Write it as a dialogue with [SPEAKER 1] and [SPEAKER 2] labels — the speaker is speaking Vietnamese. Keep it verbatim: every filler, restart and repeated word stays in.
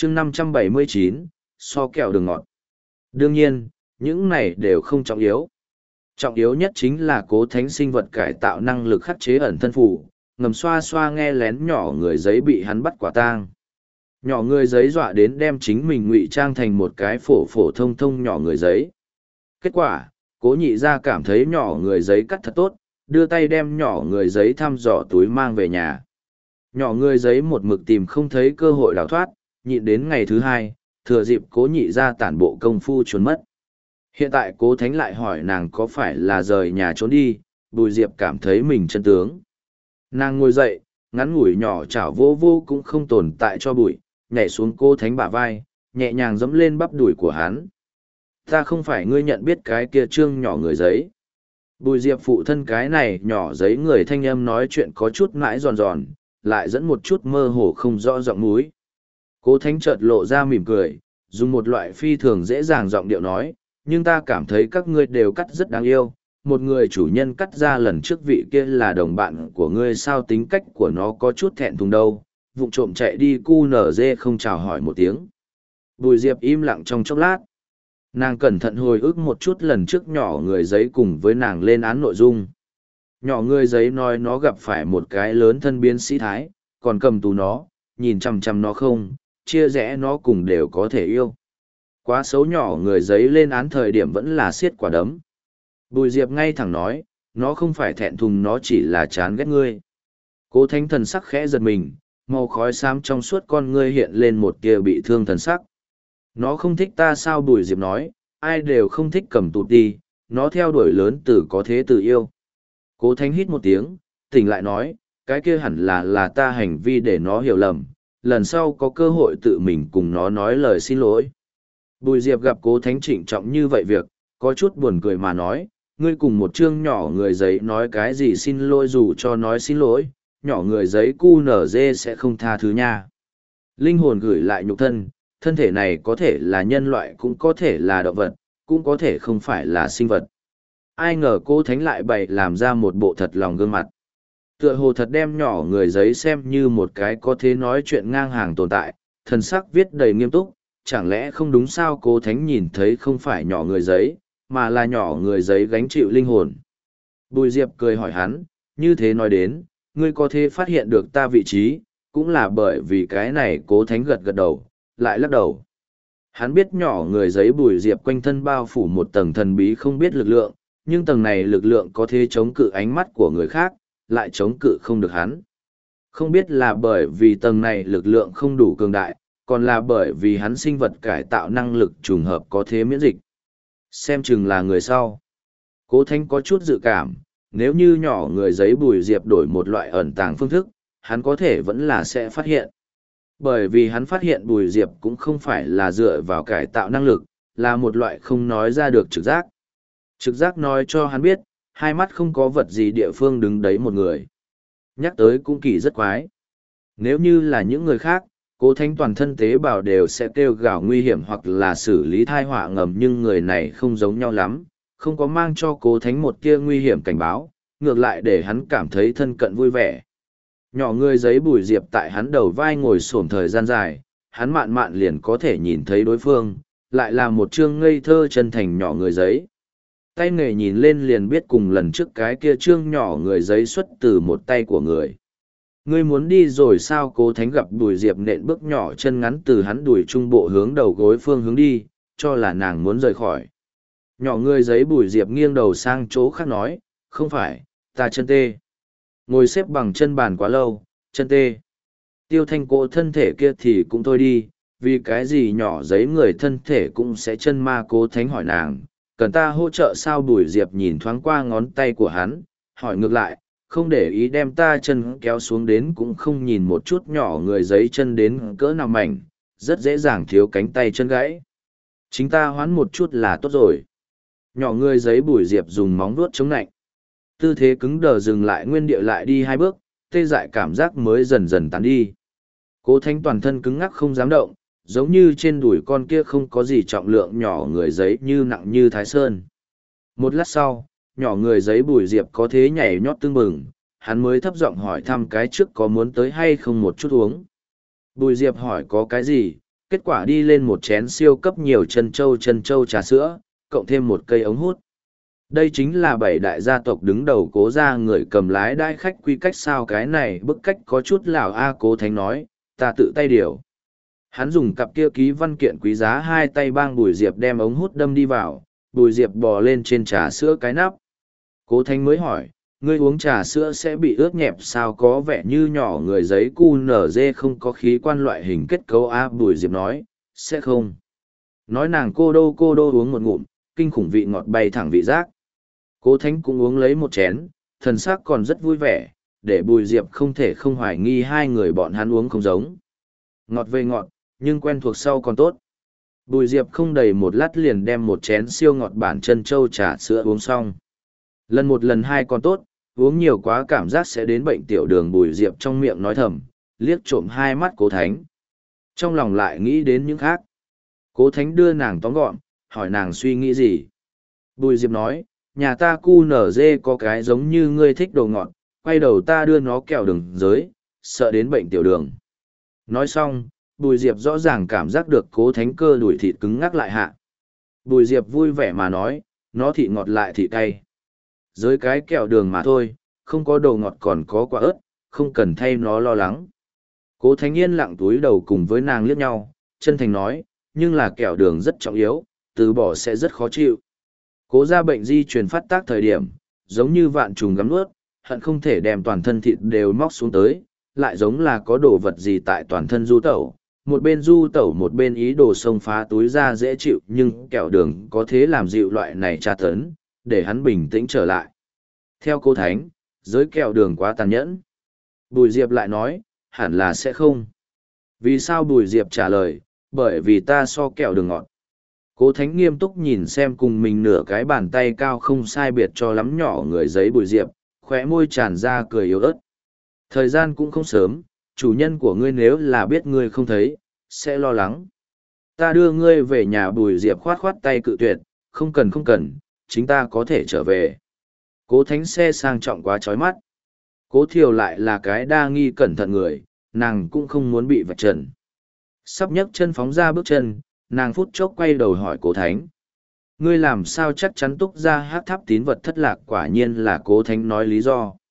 [SPEAKER 1] chương năm trăm bảy mươi chín, so kẹo đường ngọt. Đương nhiên, những này đều không trọng yếu. Trọng yếu nhất chính là cố thánh sinh vật cải tạo năng lực khắc chế ẩn thân phủ, ngầm xoa xoa nghe lén nhỏ người giấy bị hắn bắt quả tang. Nhỏ người giấy dọa đến đem chính mình ngụy trang thành một cái phổ phổ thông thông nhỏ người giấy. Kết quả, cố nhị ra cảm thấy nhỏ người giấy cắt thật tốt, đưa tay đem nhỏ người giấy thăm dò túi mang về nhà. Nhỏ người giấy một mực tìm không thấy cơ hội đào thoát, nhịn đến ngày thứ hai, thừa dịp cố nhị ra tản bộ công phu trốn mất. Hiện tại cố thánh lại hỏi nàng có phải là rời nhà trốn đi, Bùi Diệp cảm thấy mình chân tướng. Nàng ngồi dậy, ngắn ngủi nhỏ chảo vô vô cũng không tồn tại cho bụi, nhảy xuống cố thánh bả vai, nhẹ nhàng dẫm lên bắp đùi của hắn. Ta không phải ngươi nhận biết cái kia trương nhỏ người giấy. Bùi Diệp phụ thân cái này nhỏ giấy người thanh âm nói chuyện có chút mãi giòn giòn, lại dẫn một chút mơ hồ không rõ giọng múi. Cố thánh chợt lộ ra mỉm cười, dùng một loại phi thường dễ dàng giọng điệu nói, nhưng ta cảm thấy các ngươi đều cắt rất đáng yêu. Một người chủ nhân cắt ra lần trước vị kia là đồng bạn của ngươi, sao tính cách của nó có chút thẹn thùng đâu, vụng trộm chạy đi cu nở dê không chào hỏi một tiếng. Bùi Diệp im lặng trong chốc lát. Nàng cẩn thận hồi ức một chút lần trước nhỏ người giấy cùng với nàng lên án nội dung. Nhỏ người giấy nói nó gặp phải một cái lớn thân biến sĩ thái, còn cầm tù nó, nhìn chằm chằm nó không, chia rẽ nó cùng đều có thể yêu. Quá xấu nhỏ người giấy lên án thời điểm vẫn là siết quả đấm. Bùi Diệp ngay thẳng nói, nó không phải thẹn thùng, nó chỉ là chán ghét ngươi. Cố thánh thần sắc khẽ giật mình, màu khói xám trong suốt con ngươi hiện lên một tia bị thương thần sắc. Nó không thích ta sao? Bùi Diệp nói, ai đều không thích cầm tụt đi, nó theo đuổi lớn từ có thế từ yêu. Cố thánh hít một tiếng, tỉnh lại nói, cái kia hẳn là là ta hành vi để nó hiểu lầm, lần sau có cơ hội tự mình cùng nó nói lời xin lỗi. Bùi Diệp gặp cố thánh trịnh trọng như vậy việc, có chút buồn cười mà nói, ngươi cùng một chương nhỏ người giấy nói cái gì xin lỗi, dù cho nói xin lỗi, nhỏ người giấy cu nở dê sẽ không tha thứ nha. Linh hồn gửi lại nhục thân, thân thể này có thể là nhân loại, cũng có thể là động vật, cũng có thể không phải là sinh vật. Ai ngờ cô thánh lại bày làm ra một bộ thật lòng gương mặt. Tựa hồ thật đem nhỏ người giấy xem như một cái có thế nói chuyện ngang hàng tồn tại, thần sắc viết đầy nghiêm túc, chẳng lẽ không đúng sao? Cô thánh nhìn thấy không phải nhỏ người giấy, mà là nhỏ người giấy gánh chịu linh hồn. Bùi Diệp cười hỏi hắn, như thế nói đến, ngươi có thể phát hiện được ta vị trí, cũng là bởi vì cái này. Cố thánh gật gật đầu, lại lắc đầu. Hắn biết nhỏ người giấy Bùi Diệp quanh thân bao phủ một tầng thần bí không biết lực lượng, nhưng tầng này lực lượng có thể chống cự ánh mắt của người khác, lại chống cự không được hắn. Không biết là bởi vì tầng này lực lượng không đủ cường đại, còn là bởi vì hắn sinh vật cải tạo năng lực trùng hợp có thế miễn dịch. Xem chừng là người sau. Cố Thánh có chút dự cảm, nếu như nhỏ người giấy Bùi Diệp đổi một loại ẩn tàng phương thức, hắn có thể vẫn là sẽ phát hiện. Bởi vì hắn phát hiện Bùi Diệp cũng không phải là dựa vào cải tạo năng lực, là một loại không nói ra được trực giác. Trực giác nói cho hắn biết, hai mắt không có vật gì địa phương đứng đấy một người. Nhắc tới cũng kỳ rất quái. Nếu như là những người khác, Cố Thánh toàn thân tế bào đều sẽ kêu gào nguy hiểm hoặc là xử lý thai họa ngầm, nhưng người này không giống nhau lắm, không có mang cho Cố Thánh một kia nguy hiểm cảnh báo, ngược lại để hắn cảm thấy thân cận vui vẻ. Nhỏ người giấy Bùi Diệp tại hắn đầu vai ngồi xổm thời gian dài, hắn mạn mạn liền có thể nhìn thấy đối phương, lại là một trương ngây thơ chân thành nhỏ người giấy. Tay nghề nhìn lên liền biết cùng lần trước cái kia trương nhỏ người giấy xuất từ một tay của người. Ngươi muốn đi rồi sao? Cố Thánh gặp Bùi Diệp nện bước nhỏ chân ngắn từ hắn đùi trung bộ hướng đầu gối phương hướng đi, cho là nàng muốn rời khỏi. Nhỏ người giấy Bùi Diệp nghiêng đầu sang chỗ khác nói, không phải, ta chân tê. Ngồi xếp bằng chân bàn quá lâu, chân tê. Tiêu Thanh Cố thân thể kia thì cũng thôi đi, vì cái gì nhỏ giấy người thân thể cũng sẽ chân ma? Cố Thánh hỏi nàng, cần ta hỗ trợ sao? Bùi Diệp nhìn thoáng qua ngón tay của hắn, hỏi ngược lại, không để ý đem ta chân kéo xuống đến cũng không nhìn một chút nhỏ người giấy chân đến cỡ nào mảnh, rất dễ dàng thiếu cánh tay chân gãy. Chính ta hoán một chút là tốt rồi. Nhỏ người giấy Bùi Diệp dùng móng vuốt chống lạnh. Tư thế cứng đờ dừng lại nguyên địa lại đi hai bước, tê dại cảm giác mới dần dần tán đi. Cố Thánh toàn thân cứng ngắc không dám động, giống như trên đùi con kia không có gì trọng lượng nhỏ người giấy như nặng như Thái Sơn. Một lát sau, nhỏ người giấy Bùi Diệp có thế nhảy nhót tưng bừng, hắn mới thấp giọng hỏi thăm cái trước có muốn tới hay không một chút uống. Bùi Diệp hỏi có cái gì, Kết quả đi lên một chén siêu cấp nhiều chân trâu chân trâu trà sữa, cộng thêm một cây ống hút. Đây chính là bảy đại gia tộc đứng đầu Cố gia người cầm lái đãi khách quy cách sao, cái này bức cách có chút lảo a. Cố Thánh nói, ta tự tay điều. Hắn dùng cặp kia ký văn kiện quý giá hai tay bang Bùi Diệp đem ống hút đâm đi vào, Bùi Diệp bò lên trên trà sữa cái nắp. Cố Thánh mới hỏi, ngươi uống trà sữa sẽ bị ướt nhẹp sao, có vẻ như nhỏ người giấy cu nở dê không có khí quan loại hình kết cấu a. Bùi Diệp nói, sẽ không. Nói nàng cô đô cô đô uống một ngụm, kinh khủng vị ngọt bay thẳng vị giác. Cố Thánh cũng uống lấy một chén, thần sắc còn rất vui vẻ, để Bùi Diệp không thể không hoài nghi hai người bọn hắn uống không giống. Ngọt về ngọt, nhưng quen thuộc sau còn tốt. Bùi Diệp không đầy một lát liền đem một chén siêu ngọt bản chân châu trà sữa uống xong. Lần một lần hai còn tốt, uống nhiều quá cảm giác sẽ đến bệnh tiểu đường. Bùi Diệp trong miệng nói thầm, liếc trộm hai mắt Cố Thánh. Trong lòng lại nghĩ đến những khác. Cố Thánh đưa nàng tóm gọn, hỏi nàng suy nghĩ gì. Bùi Diệp nói, nhà ta cu nở dê có cái giống như ngươi thích đồ ngọt, quay đầu ta đưa nó kẹo đường giới, sợ đến bệnh tiểu đường. Nói xong, Bùi Diệp rõ ràng cảm giác được Cố Thánh cơ đuổi thịt cứng ngắc lại hạ. Bùi Diệp vui vẻ mà nói, nó thịt ngọt lại thịt cay. Dưới cái kẹo đường mà thôi, không có đồ ngọt còn có quả ớt, không cần thay nó lo lắng. Cố Thánh yên lặng túi đầu cùng với nàng liếc nhau, chân thành nói, nhưng là kẹo đường rất trọng yếu, từ bỏ sẽ rất khó chịu. Cố gia bệnh di truyền phát tác thời điểm, giống như vạn trùng gắm nuốt, hận không thể đem toàn thân thịt đều móc xuống tới, lại giống là có đồ vật gì tại toàn thân du tẩu. Một bên du tẩu một bên ý đồ xông phá túi ra dễ chịu, nhưng kẹo đường có thế làm dịu loại này tra tấn, để hắn bình tĩnh trở lại. Theo Cố Thánh, giới kẹo đường quá tàn nhẫn. Bùi Diệp lại nói, hẳn là sẽ không. Vì sao? Bùi Diệp trả lời, bởi vì ta so kẹo đường ngọt. Cố Thánh nghiêm túc nhìn xem cùng mình nửa cái bàn tay cao không sai biệt cho lắm nhỏ người giấy Bùi Diệp, khóe môi tràn ra cười yếu ớt. Thời gian cũng không sớm, chủ nhân của ngươi nếu là biết ngươi không thấy, sẽ lo lắng. Ta đưa ngươi về nhà. Bùi Diệp khoát khoát tay cự tuyệt, không cần không cần, chính ta có thể trở về. Cố Thánh xe sang trọng quá chói mắt. Cố Thiều lại là cái đa nghi cẩn thận người, nàng cũng không muốn bị vạch trần. Sắp nhấc chân phóng ra bước chân, nàng phút chốc quay đầu hỏi Cố Thánh. Ngươi làm sao chắc chắn Túc Gia Hát Tháp tín vật thất lạc? Quả nhiên là Cố Thánh nói lý do.